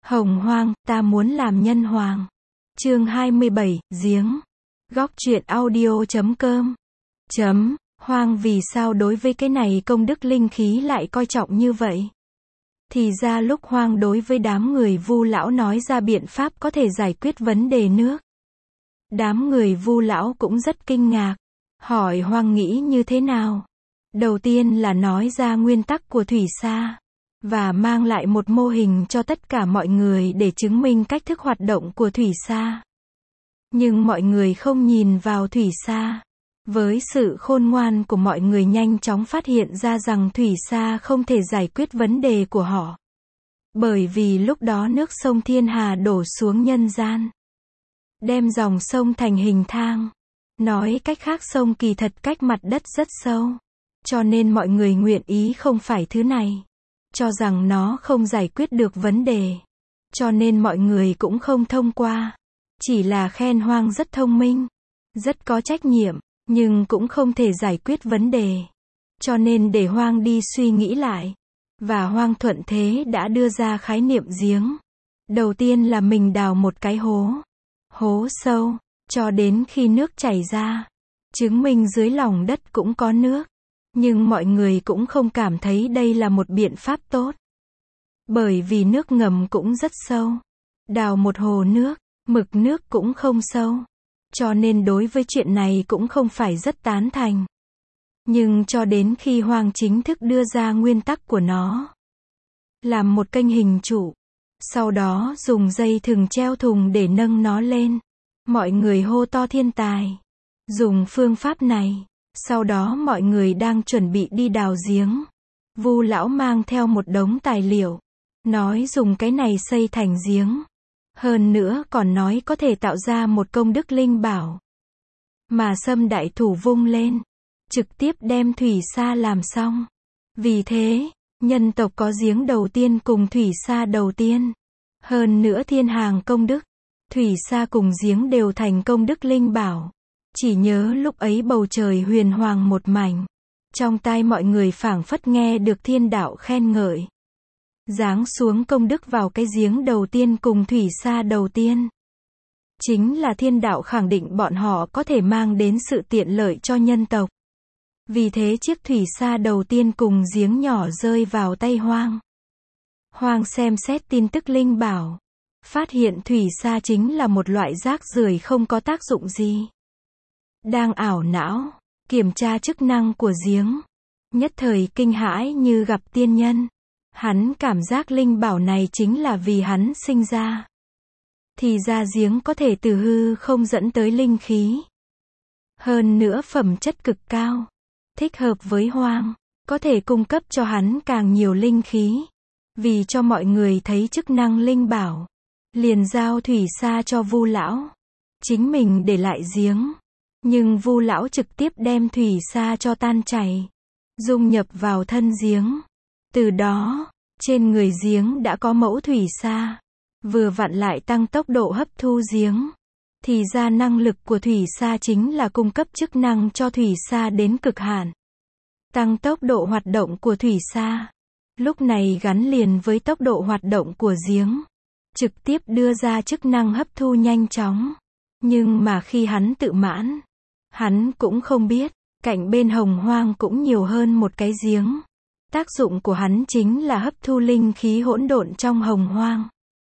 Hồng hoang, ta muốn làm nhân hoàng. Chương 27, giếng. Góc truyện audio.com. Hoang vì sao đối với cái này công đức linh khí lại coi trọng như vậy? Thì ra lúc Hoang đối với đám người Vu lão nói ra biện pháp có thể giải quyết vấn đề nước. Đám người Vu lão cũng rất kinh ngạc. Hỏi Hoang nghĩ như thế nào? Đầu tiên là nói ra nguyên tắc của thủy sa. Và mang lại một mô hình cho tất cả mọi người để chứng minh cách thức hoạt động của thủy sa. Nhưng mọi người không nhìn vào thủy sa. Với sự khôn ngoan của mọi người nhanh chóng phát hiện ra rằng thủy sa không thể giải quyết vấn đề của họ. Bởi vì lúc đó nước sông Thiên Hà đổ xuống nhân gian. Đem dòng sông thành hình thang. Nói cách khác sông kỳ thật cách mặt đất rất sâu. Cho nên mọi người nguyện ý không phải thứ này. Cho rằng nó không giải quyết được vấn đề. Cho nên mọi người cũng không thông qua. Chỉ là khen Hoang rất thông minh. Rất có trách nhiệm. Nhưng cũng không thể giải quyết vấn đề. Cho nên để Hoang đi suy nghĩ lại. Và Hoang thuận thế đã đưa ra khái niệm giếng. Đầu tiên là mình đào một cái hố. Hố sâu. Cho đến khi nước chảy ra. Chứng minh dưới lòng đất cũng có nước. Nhưng mọi người cũng không cảm thấy đây là một biện pháp tốt. Bởi vì nước ngầm cũng rất sâu. Đào một hồ nước, mực nước cũng không sâu. Cho nên đối với chuyện này cũng không phải rất tán thành. Nhưng cho đến khi Hoang chính thức đưa ra nguyên tắc của nó. Làm một kênh hình trụ. Sau đó dùng dây thừng treo thùng để nâng nó lên. Mọi người hô to thiên tài. Dùng phương pháp này. Sau đó mọi người đang chuẩn bị đi đào giếng. Vu lão mang theo một đống tài liệu. Nói dùng cái này xây thành giếng. Hơn nữa còn nói có thể tạo ra một công đức linh bảo. Mà Sâm đại thủ vung lên. Trực tiếp đem thủy sa làm xong. Vì thế, nhân tộc có giếng đầu tiên cùng thủy sa đầu tiên. Hơn nữa thiên hàng công đức. Thủy sa cùng giếng đều thành công đức linh bảo. Chỉ nhớ lúc ấy bầu trời huyền hoàng một mảnh. Trong tai mọi người phảng phất nghe được thiên đạo khen ngợi. Giáng xuống công đức vào cái giếng đầu tiên cùng thủy sa đầu tiên. Chính là thiên đạo khẳng định bọn họ có thể mang đến sự tiện lợi cho nhân tộc. Vì thế chiếc thủy sa đầu tiên cùng giếng nhỏ rơi vào tay Hoang. Hoang xem xét tin tức linh bảo. Phát hiện thủy sa chính là một loại rác rưởi không có tác dụng gì. Đang ảo não, kiểm tra chức năng của giếng. Nhất thời kinh hãi như gặp tiên nhân. Hắn cảm giác linh bảo này chính là vì hắn sinh ra. Thì ra giếng có thể từ hư không dẫn tới linh khí. Hơn nữa phẩm chất cực cao. Thích hợp với Hoang. Có thể cung cấp cho hắn càng nhiều linh khí. Vì cho mọi người thấy chức năng linh bảo. Liền giao thủy sa cho Vu lão. Chính mình để lại giếng. Nhưng Vu lão trực tiếp đem thủy sa cho tan chảy. Dung nhập vào thân giếng. Từ đó, trên người giếng đã có mẫu thủy sa. Vừa vặn lại tăng tốc độ hấp thu giếng. Thì ra năng lực của thủy sa chính là cung cấp chức năng cho thủy sa đến cực hạn. Tăng tốc độ hoạt động của thủy sa. Lúc này gắn liền với tốc độ hoạt động của giếng. Trực tiếp đưa ra chức năng hấp thu nhanh chóng. Nhưng mà khi hắn tự mãn. Hắn cũng không biết, cạnh bên Hồng Hoang cũng nhiều hơn một cái giếng. Tác dụng của hắn chính là hấp thu linh khí hỗn độn trong Hồng Hoang.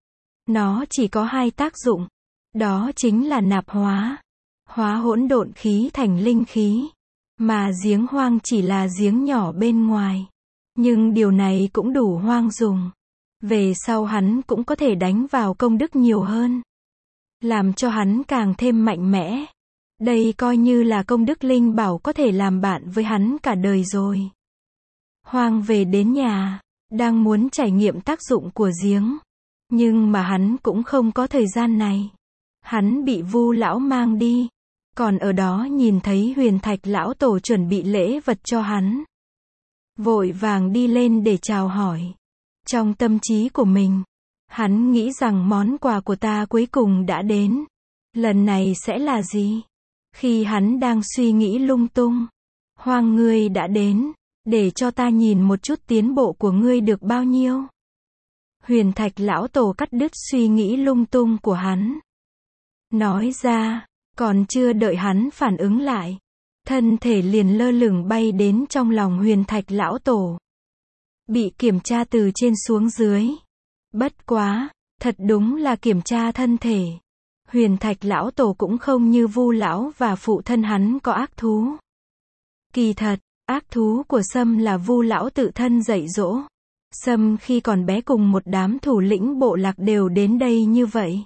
Nó chỉ có hai tác dụng. Đó chính là nạp hóa. Hóa hỗn độn khí thành linh khí. Mà giếng Hoang chỉ là giếng nhỏ bên ngoài. Nhưng điều này cũng đủ Hoang dùng. Về sau hắn cũng có thể đánh vào công đức nhiều hơn. Làm cho hắn càng thêm mạnh mẽ. Đây coi như là công đức linh bảo có thể làm bạn với hắn cả đời rồi. Hoang về đến nhà, đang muốn trải nghiệm tác dụng của giếng. Nhưng mà hắn cũng không có thời gian này. Hắn bị Vu lão mang đi. Còn ở đó nhìn thấy Huyền Thạch lão tổ chuẩn bị lễ vật cho hắn. Vội vàng đi lên để chào hỏi. Trong tâm trí của mình, hắn nghĩ rằng món quà của ta cuối cùng đã đến. Lần này sẽ là gì? Khi hắn đang suy nghĩ lung tung, Hoang ngươi đã đến, để cho ta nhìn một chút tiến bộ của ngươi được bao nhiêu. Huyền Thạch lão tổ cắt đứt suy nghĩ lung tung của hắn. Nói ra, còn chưa đợi hắn phản ứng lại, thân thể liền lơ lửng bay đến trong lòng Huyền Thạch lão tổ. Bị kiểm tra từ trên xuống dưới. Bất quá, thật đúng là kiểm tra thân thể. Huyền Thạch lão tổ cũng không như Vu lão và phụ thân hắn có ác thú. Kỳ thật, ác thú của Sâm là Vu lão tự thân dạy dỗ. Sâm khi còn bé cùng một đám thủ lĩnh bộ lạc đều đến đây như vậy.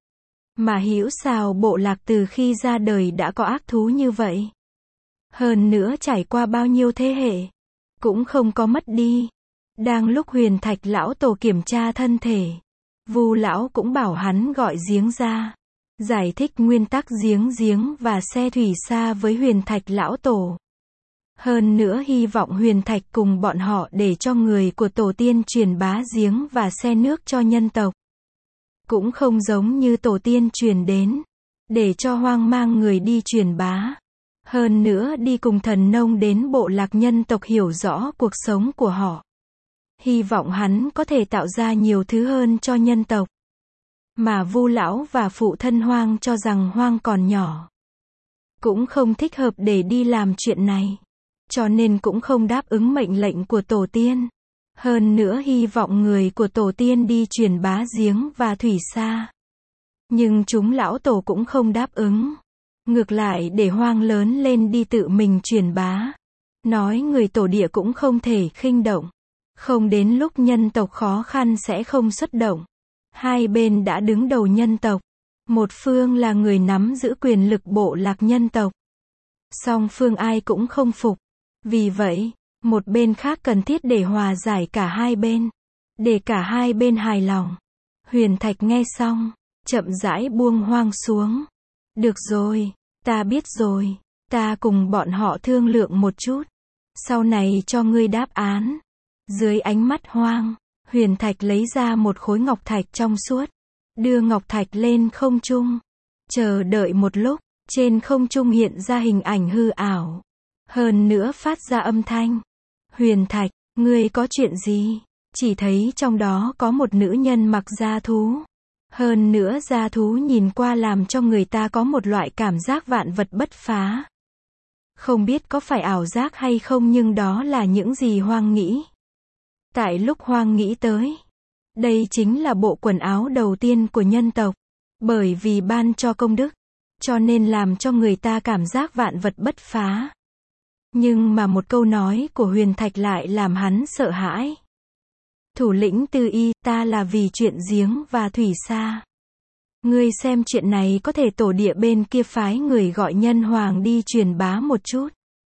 Mà hiểu sao bộ lạc từ khi ra đời đã có ác thú như vậy. Hơn nữa trải qua bao nhiêu thế hệ, cũng không có mất đi. Đang lúc Huyền Thạch lão tổ kiểm tra thân thể, Vu lão cũng bảo hắn gọi giếng ra. Giải thích nguyên tắc giếng và xe thủy xa với Huyền Thạch lão tổ. Hơn nữa hy vọng Huyền Thạch cùng bọn họ để cho người của tổ tiên truyền bá giếng và xe nước cho nhân tộc. Cũng không giống như tổ tiên truyền đến, để cho hoang mang người đi truyền bá. Hơn nữa đi cùng thần nông đến bộ lạc nhân tộc hiểu rõ cuộc sống của họ. Hy vọng hắn có thể tạo ra nhiều thứ hơn cho nhân tộc. Mà Vu lão và phụ thân Hoang cho rằng Hoang còn nhỏ, cũng không thích hợp để đi làm chuyện này. Cho nên cũng không đáp ứng mệnh lệnh của tổ tiên. Hơn nữa hy vọng người của tổ tiên đi truyền bá giếng và thủy xa. Nhưng chúng lão tổ cũng không đáp ứng. Ngược lại để Hoang lớn lên đi tự mình truyền bá. Nói người tổ địa cũng không thể khinh động. Không đến lúc nhân tộc khó khăn sẽ không xuất động. Hai bên đã đứng đầu nhân tộc. Một phương là người nắm giữ quyền lực bộ lạc nhân tộc. Song phương ai cũng không phục. Vì vậy, một bên khác cần thiết để hòa giải cả hai bên. Để cả hai bên hài lòng. Huyền Thạch nghe xong, chậm rãi buông Hoang xuống. Được rồi, ta biết rồi. Ta cùng bọn họ thương lượng một chút. Sau này cho ngươi đáp án. Dưới ánh mắt Hoang, Huyền Thạch lấy ra một khối ngọc thạch trong suốt. Đưa ngọc thạch lên không trung. Chờ đợi một lúc, trên không trung hiện ra hình ảnh hư ảo. Hơn nữa phát ra âm thanh. Huyền Thạch, ngươi có chuyện gì? Chỉ thấy trong đó có một nữ nhân mặc da thú. Hơn nữa da thú nhìn qua làm cho người ta có một loại cảm giác vạn vật bất phá. Không biết có phải ảo giác hay không nhưng đó là những gì Hoang nghĩ. Tại lúc Hoang nghĩ tới, đây chính là bộ quần áo đầu tiên của nhân tộc. Bởi vì ban cho công đức, cho nên làm cho người ta cảm giác vạn vật bất phá. Nhưng mà một câu nói của Huyền Thạch lại làm hắn sợ hãi. Thủ lĩnh Tư Y, ta là vì chuyện giếng và thủy xa. Ngươi xem chuyện này có thể tổ địa bên kia phái người gọi nhân hoàng đi truyền bá một chút.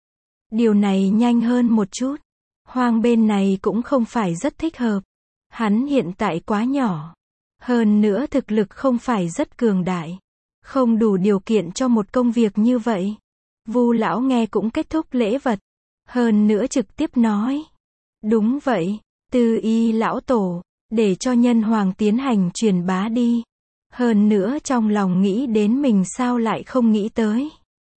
Điều này nhanh hơn một chút. Hoang bên này cũng không phải rất thích hợp. Hắn hiện tại quá nhỏ. Hơn nữa thực lực không phải rất cường đại. Không đủ điều kiện cho một công việc như vậy. Vu lão nghe cũng kết thúc lễ vật. Hơn nữa trực tiếp nói. Đúng vậy, Tư Y lão tổ, để cho nhân hoàng tiến hành truyền bá đi. Hơn nữa trong lòng nghĩ đến mình sao lại không nghĩ tới.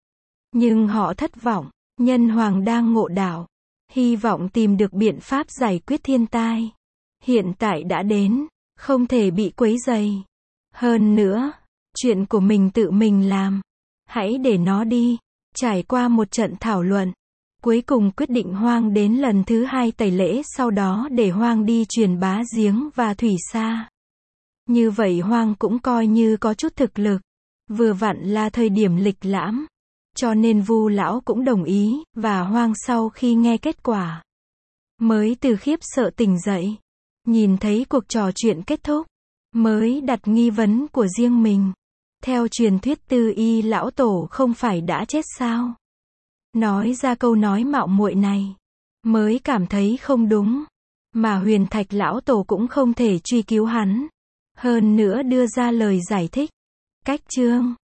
Nhưng họ thất vọng, nhân hoàng đang ngộ đạo. Hy vọng tìm được biện pháp giải quyết thiên tai. Hiện tại đã đến, không thể bị quấy rầy. Hơn nữa, chuyện của mình tự mình làm. Hãy để nó đi. Trải qua một trận thảo luận, cuối cùng quyết định Hoang đến lần thứ 2 tẩy lễ sau đó để Hoang đi truyền bá giếng và thủy xa. Như vậy Hoang cũng coi như có chút thực lực. Vừa vặn là thời điểm lịch lãm. Cho nên Vu lão cũng đồng ý, và Hoang sau khi nghe kết quả, mới từ khiếp sợ tỉnh dậy. Nhìn thấy cuộc trò chuyện kết thúc, mới đặt nghi vấn của riêng mình. Theo truyền thuyết Tư Y lão tổ không phải đã chết sao? Nói ra câu nói mạo muội này, mới cảm thấy không đúng. Mà Huyền Thạch lão tổ cũng không thể truy cứu hắn. Hơn nữa đưa ra lời giải thích. Cách chương